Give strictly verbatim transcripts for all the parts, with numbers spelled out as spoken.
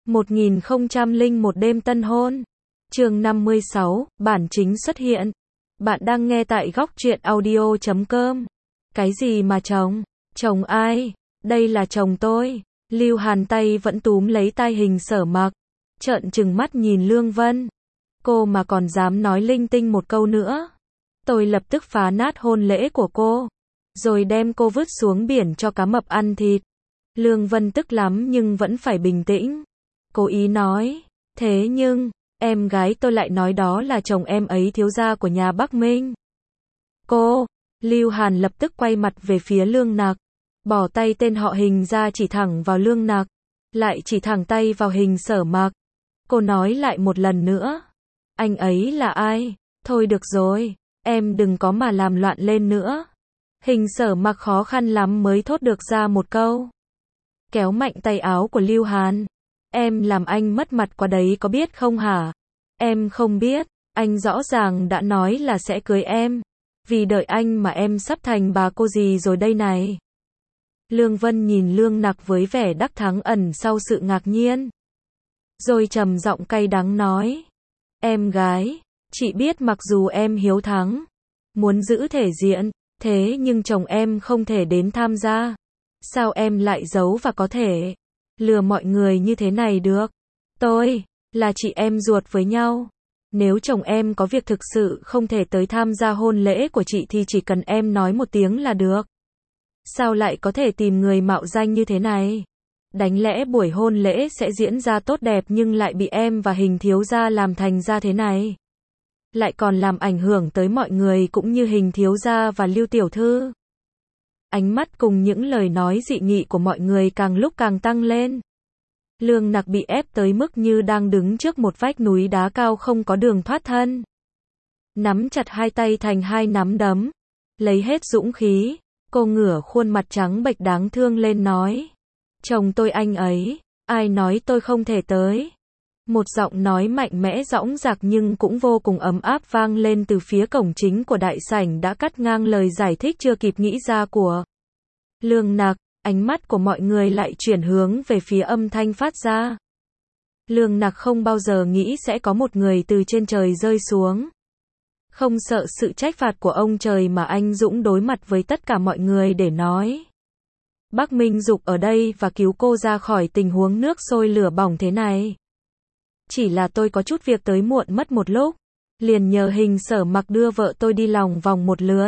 một nghìn không trăm lẻ một đêm tân hôn. Chương năm mươi sáu, bản chính xuất hiện. Bạn đang nghe tại góc truyện audio chấm com. Cái gì mà chồng? Chồng ai? Đây là chồng tôi. Lưu Hàn tay vẫn túm lấy tai Hình Sở Mặc, trợn trừng mắt nhìn Lương Vân. Cô mà còn dám nói linh tinh một câu nữa, tôi lập tức phá nát hôn lễ của cô, rồi đem cô vứt xuống biển cho cá mập ăn thịt. Lương Vân tức lắm nhưng vẫn phải bình tĩnh. Cố ý nói, thế nhưng, em gái tôi lại nói đó là chồng em ấy, thiếu gia của nhà Bắc Minh. Cô, Lưu Hàn lập tức quay mặt về phía Lương Nặc, bỏ tay tên họ Hình ra chỉ thẳng vào Lương Nặc, lại chỉ thẳng tay vào Hình Sở Mặc. Cô nói lại một lần nữa, anh ấy là ai? Thôi được rồi, em đừng có mà làm loạn lên nữa. Hình Sở Mặc khó khăn lắm mới thốt được ra một câu. Kéo mạnh tay áo của Lưu Hàn. Em làm anh mất mặt quá đấy có biết không hả? Em không biết, anh rõ ràng đã nói là sẽ cưới em. Vì đợi anh mà em sắp thành bà cô gì rồi đây này. Lương Vân nhìn Lương Nặc với vẻ đắc thắng ẩn sau sự ngạc nhiên. Rồi trầm giọng cay đắng nói. Em gái, chị biết mặc dù em hiếu thắng, muốn giữ thể diện, thế nhưng chồng em không thể đến tham gia. Sao em lại giấu và có thể lừa mọi người như thế này được? Tôi, là chị em ruột với nhau. Nếu chồng em có việc thực sự không thể tới tham gia hôn lễ của chị thì chỉ cần em nói một tiếng là được. Sao lại có thể tìm người mạo danh như thế này? Đáng lẽ buổi hôn lễ sẽ diễn ra tốt đẹp nhưng lại bị em và Hình thiếu gia làm thành ra thế này. Lại còn làm ảnh hưởng tới mọi người cũng như Hình thiếu gia và Lưu tiểu thư. Ánh mắt cùng những lời nói dị nghị của mọi người càng lúc càng tăng lên. Lương Nặc bị ép tới mức như đang đứng trước một vách núi đá cao không có đường thoát thân. Nắm chặt hai tay thành hai nắm đấm, lấy hết dũng khí, cô ngửa khuôn mặt trắng bệch đáng thương lên nói. Chồng tôi anh ấy, ai nói tôi không thể tới? Một giọng nói mạnh mẽ dõng dạc nhưng cũng vô cùng ấm áp vang lên từ phía cổng chính của đại sảnh đã cắt ngang lời giải thích chưa kịp nghĩ ra của Lương Nặc. Ánh mắt của mọi người lại chuyển hướng về phía âm thanh phát ra. Lương Nặc không bao giờ nghĩ sẽ có một người từ trên trời rơi xuống. Không sợ sự trách phạt của ông trời mà anh dũng đối mặt với tất cả mọi người để nói. Bắc Minh Dục ở đây và cứu cô ra khỏi tình huống nước sôi lửa bỏng thế này. Chỉ là tôi có chút việc tới muộn mất một lúc, liền nhờ Hình Sở Mặc đưa vợ tôi đi lòng vòng một lượt.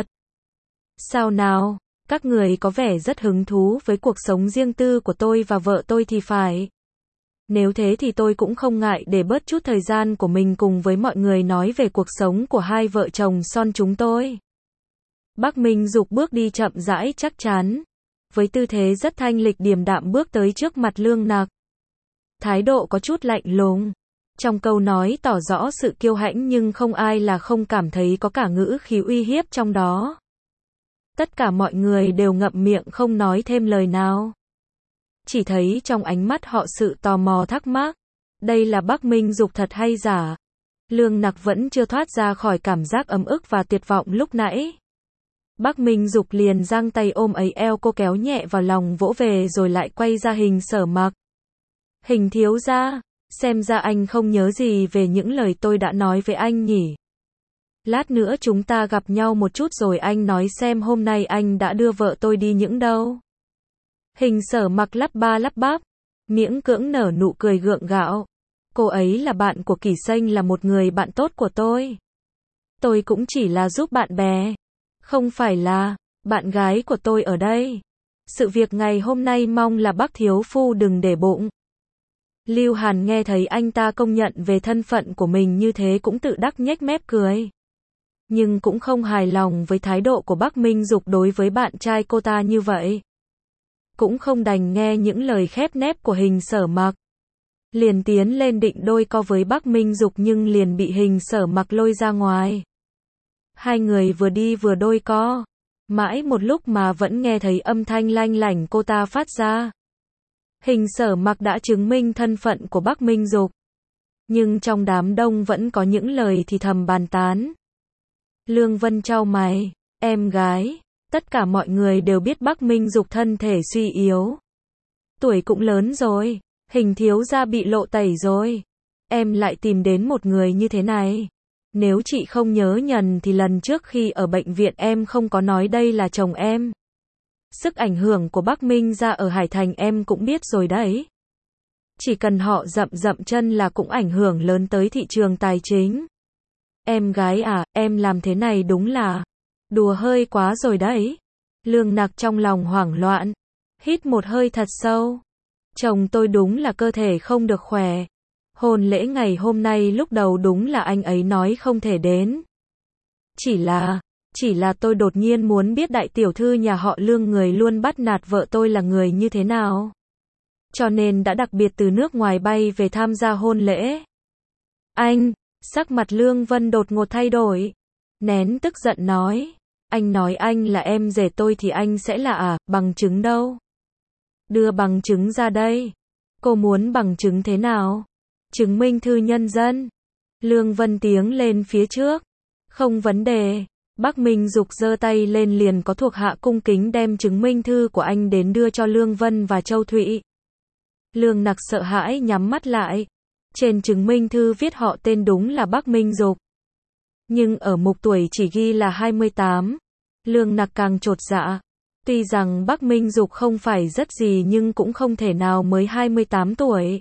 Sao nào, các người có vẻ rất hứng thú với cuộc sống riêng tư của tôi và vợ tôi thì phải. Nếu thế thì tôi cũng không ngại để bớt chút thời gian của mình cùng với mọi người nói về cuộc sống của hai vợ chồng son chúng tôi. Bắc Minh Dục bước đi chậm rãi chắc chắn, với tư thế rất thanh lịch điềm đạm bước tới trước mặt Lương Nặc. Thái độ có chút lạnh lùng. Trong câu nói tỏ rõ sự kiêu hãnh nhưng không ai là không cảm thấy có cả ngữ khí uy hiếp trong đó. Tất cả mọi người đều ngậm miệng không nói thêm lời nào. Chỉ thấy trong ánh mắt họ sự tò mò thắc mắc. Đây là Bắc Minh Dục thật hay giả? Lương Nặc vẫn chưa thoát ra khỏi cảm giác ấm ức và tuyệt vọng lúc nãy. Bắc Minh Dục liền giang tay ôm ấy eo cô kéo nhẹ vào lòng vỗ về rồi lại quay ra Hình Sở Mặc. Hình thiếu gia, xem ra anh không nhớ gì về những lời tôi đã nói với anh nhỉ? Lát nữa chúng ta gặp nhau một chút rồi anh nói xem hôm nay anh đã đưa vợ tôi đi những đâu. Hình Sở Mặc lắp ba lắp bắp, miễn cưỡng nở nụ cười gượng gạo. Cô ấy là bạn của Kỷ Xanh, là một người bạn tốt của tôi. Tôi cũng chỉ là giúp bạn bè, không phải là bạn gái của tôi ở đây. Sự việc ngày hôm nay mong là Bắc thiếu phu đừng để bụng. Lưu Hàn nghe thấy anh ta công nhận về thân phận của mình như thế cũng tự đắc nhếch mép cười. Nhưng cũng không hài lòng với thái độ của Bắc Minh Dục đối với bạn trai cô ta như vậy. Cũng không đành nghe những lời khép nép của Hình Sở Mặc. Liền tiến lên định đôi co với Bắc Minh Dục nhưng liền bị Hình Sở Mặc lôi ra ngoài. Hai người vừa đi vừa đôi co. Mãi một lúc mà vẫn nghe thấy âm thanh lanh lảnh cô ta phát ra. Hình Sở Mặc đã chứng minh thân phận của Bắc Minh Dục. Nhưng trong đám đông vẫn có những lời thì thầm bàn tán. Lương Vân chau mày, em gái, tất cả mọi người đều biết Bắc Minh Dục thân thể suy yếu. Tuổi cũng lớn rồi, Hình thiếu gia bị lộ tẩy rồi. Em lại tìm đến một người như thế này. Nếu chị không nhớ nhầm thì lần trước khi ở bệnh viện em không có nói đây là chồng em. Sức ảnh hưởng của Bắc Minh gia ở Hải Thành em cũng biết rồi đấy. Chỉ cần họ dậm dậm chân là cũng ảnh hưởng lớn tới thị trường tài chính. Em gái à, em làm thế này đúng là đùa hơi quá rồi đấy. Lương Nặc trong lòng hoảng loạn, hít một hơi thật sâu. Chồng tôi đúng là cơ thể không được khỏe. Hôn lễ ngày hôm nay lúc đầu đúng là anh ấy nói không thể đến. Chỉ là, chỉ là tôi đột nhiên muốn biết đại tiểu thư nhà họ Lương người luôn bắt nạt vợ tôi là người như thế nào. Cho nên đã đặc biệt từ nước ngoài bay về tham gia hôn lễ. Anh, sắc mặt Lương Vân đột ngột thay đổi. Nén tức giận nói. Anh nói anh là em rể tôi thì anh sẽ là à, bằng chứng đâu? Đưa bằng chứng ra đây. Cô muốn bằng chứng thế nào? Chứng minh thư nhân dân. Lương Vân tiến lên phía trước. Không vấn đề. Bắc Minh Dục giơ tay lên liền có thuộc hạ cung kính đem chứng minh thư của anh đến đưa cho Lương Vân và Châu Thụy. Lương Nặc sợ hãi nhắm mắt lại. Trên chứng minh thư viết họ tên đúng là Bắc Minh Dục. Nhưng ở mục tuổi chỉ ghi là hai mươi tám. Lương Nặc càng chột dạ. Tuy rằng Bắc Minh Dục không phải rất gì nhưng cũng không thể nào mới hai mươi tám tuổi.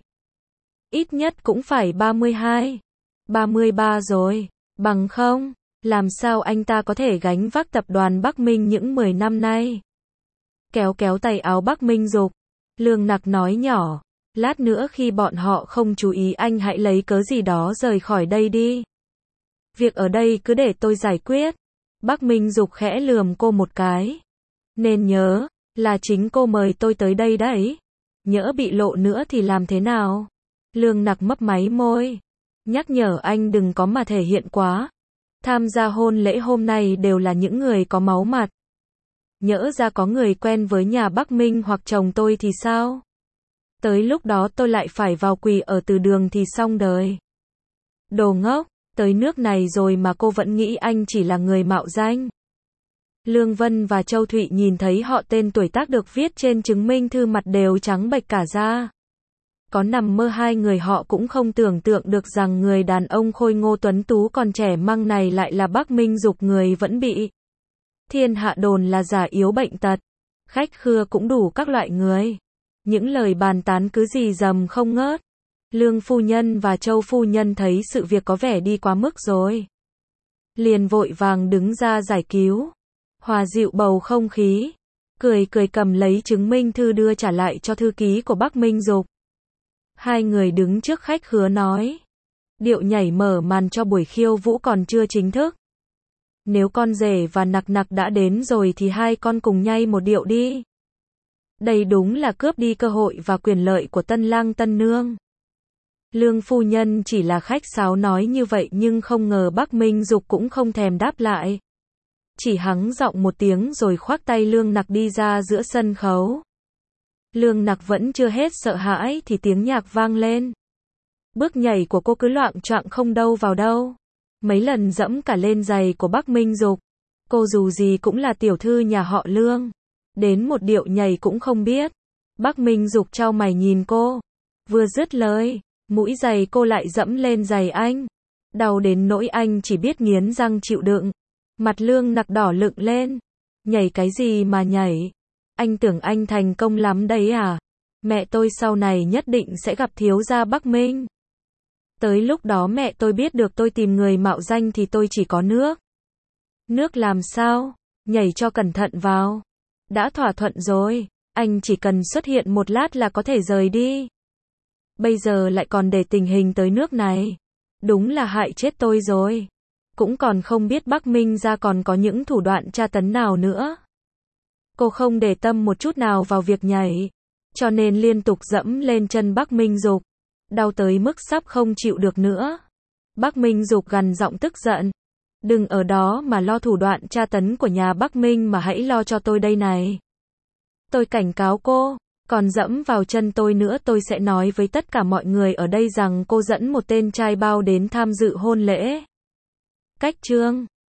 Ít nhất cũng phải ba mươi hai, ba mươi ba rồi. Bằng không, làm sao anh ta có thể gánh vác tập đoàn Bắc Minh những mười năm nay? Kéo kéo tay áo Bắc Minh Dục. Lương Nặc nói nhỏ. Lát nữa khi bọn họ không chú ý anh hãy lấy cớ gì đó rời khỏi đây đi. Việc ở đây cứ để tôi giải quyết. Bắc Minh Dục khẽ lườm cô một cái. Nên nhớ, là chính cô mời tôi tới đây đấy. Nhỡ bị lộ nữa thì làm thế nào? Lương Nặc mấp máy môi. Nhắc nhở anh đừng có mà thể hiện quá. Tham gia hôn lễ hôm nay đều là những người có máu mặt. Nhỡ ra có người quen với nhà Bắc Minh hoặc chồng tôi thì sao? Tới lúc đó tôi lại phải vào quỳ ở từ đường thì xong đời. Đồ ngốc, tới nước này rồi mà cô vẫn nghĩ anh chỉ là người mạo danh. Lương Vân và Châu Thụy nhìn thấy họ tên tuổi tác được viết trên chứng minh thư mặt đều trắng bệch cả da. Có nằm mơ hai người họ cũng không tưởng tượng được rằng người đàn ông khôi ngô tuấn tú còn trẻ măng này lại là Bắc Minh Dục người vẫn bị thiên hạ đồn là già yếu bệnh tật. Khách khứa cũng đủ các loại người. Những lời bàn tán cứ rì rầm không ngớt. Lương phu nhân và Châu phu nhân thấy sự việc có vẻ đi quá mức rồi. Liền vội vàng đứng ra giải cứu. Hòa dịu bầu không khí. Cười cười cầm lấy chứng minh thư đưa trả lại cho thư ký của Bắc Minh Dục. Hai người đứng trước khách khứa nói. Điệu nhảy mở màn cho buổi khiêu vũ còn chưa chính thức. Nếu con rể và Nặc Nặc đã đến rồi thì hai con cùng nhảy một điệu đi. Đây đúng là cướp đi cơ hội và quyền lợi của tân lang tân nương. Lương phu nhân chỉ là khách sáo nói như vậy nhưng không ngờ Bắc Minh Dục cũng không thèm đáp lại. Chỉ hắng giọng một tiếng rồi khoác tay Lương Nặc đi ra giữa sân khấu. Lương Nặc vẫn chưa hết sợ hãi thì tiếng nhạc vang lên. Bước nhảy của cô cứ loạng choạng không đâu vào đâu. Mấy lần dẫm cả lên giày của Bắc Minh Dục. Cô dù gì cũng là tiểu thư nhà họ Lương. Đến một điệu nhảy cũng không biết. Bắc Minh Dục chau mày nhìn cô. Vừa dứt lời, mũi giày cô lại dẫm lên giày anh. Đau đến nỗi anh chỉ biết nghiến răng chịu đựng. Mặt Lương Nặc đỏ lựng lên. Nhảy cái gì mà nhảy? Anh tưởng anh thành công lắm đấy à? Mẹ tôi sau này nhất định sẽ gặp thiếu gia Bắc Minh. Tới lúc đó mẹ tôi biết được tôi tìm người mạo danh thì tôi chỉ có nước. Nước làm sao? Nhảy cho cẩn thận vào. Đã thỏa thuận rồi. Anh chỉ cần xuất hiện một lát là có thể rời đi. Bây giờ lại còn để tình hình tới nước này. Đúng là hại chết tôi rồi. Cũng còn không biết Bắc Minh gia còn có những thủ đoạn tra tấn nào nữa. Cô không để tâm một chút nào vào việc nhảy. Cho nên liên tục dẫm lên chân Bắc Minh Dục. Đau tới mức sắp không chịu được nữa. Bắc Minh Dục gằn giọng tức giận. Đừng ở đó mà lo thủ đoạn tra tấn của nhà Bắc Minh mà hãy lo cho tôi đây này. Tôi cảnh cáo cô, còn dẫm vào chân tôi nữa tôi sẽ nói với tất cả mọi người ở đây rằng cô dẫn một tên trai bao đến tham dự hôn lễ. Cách chương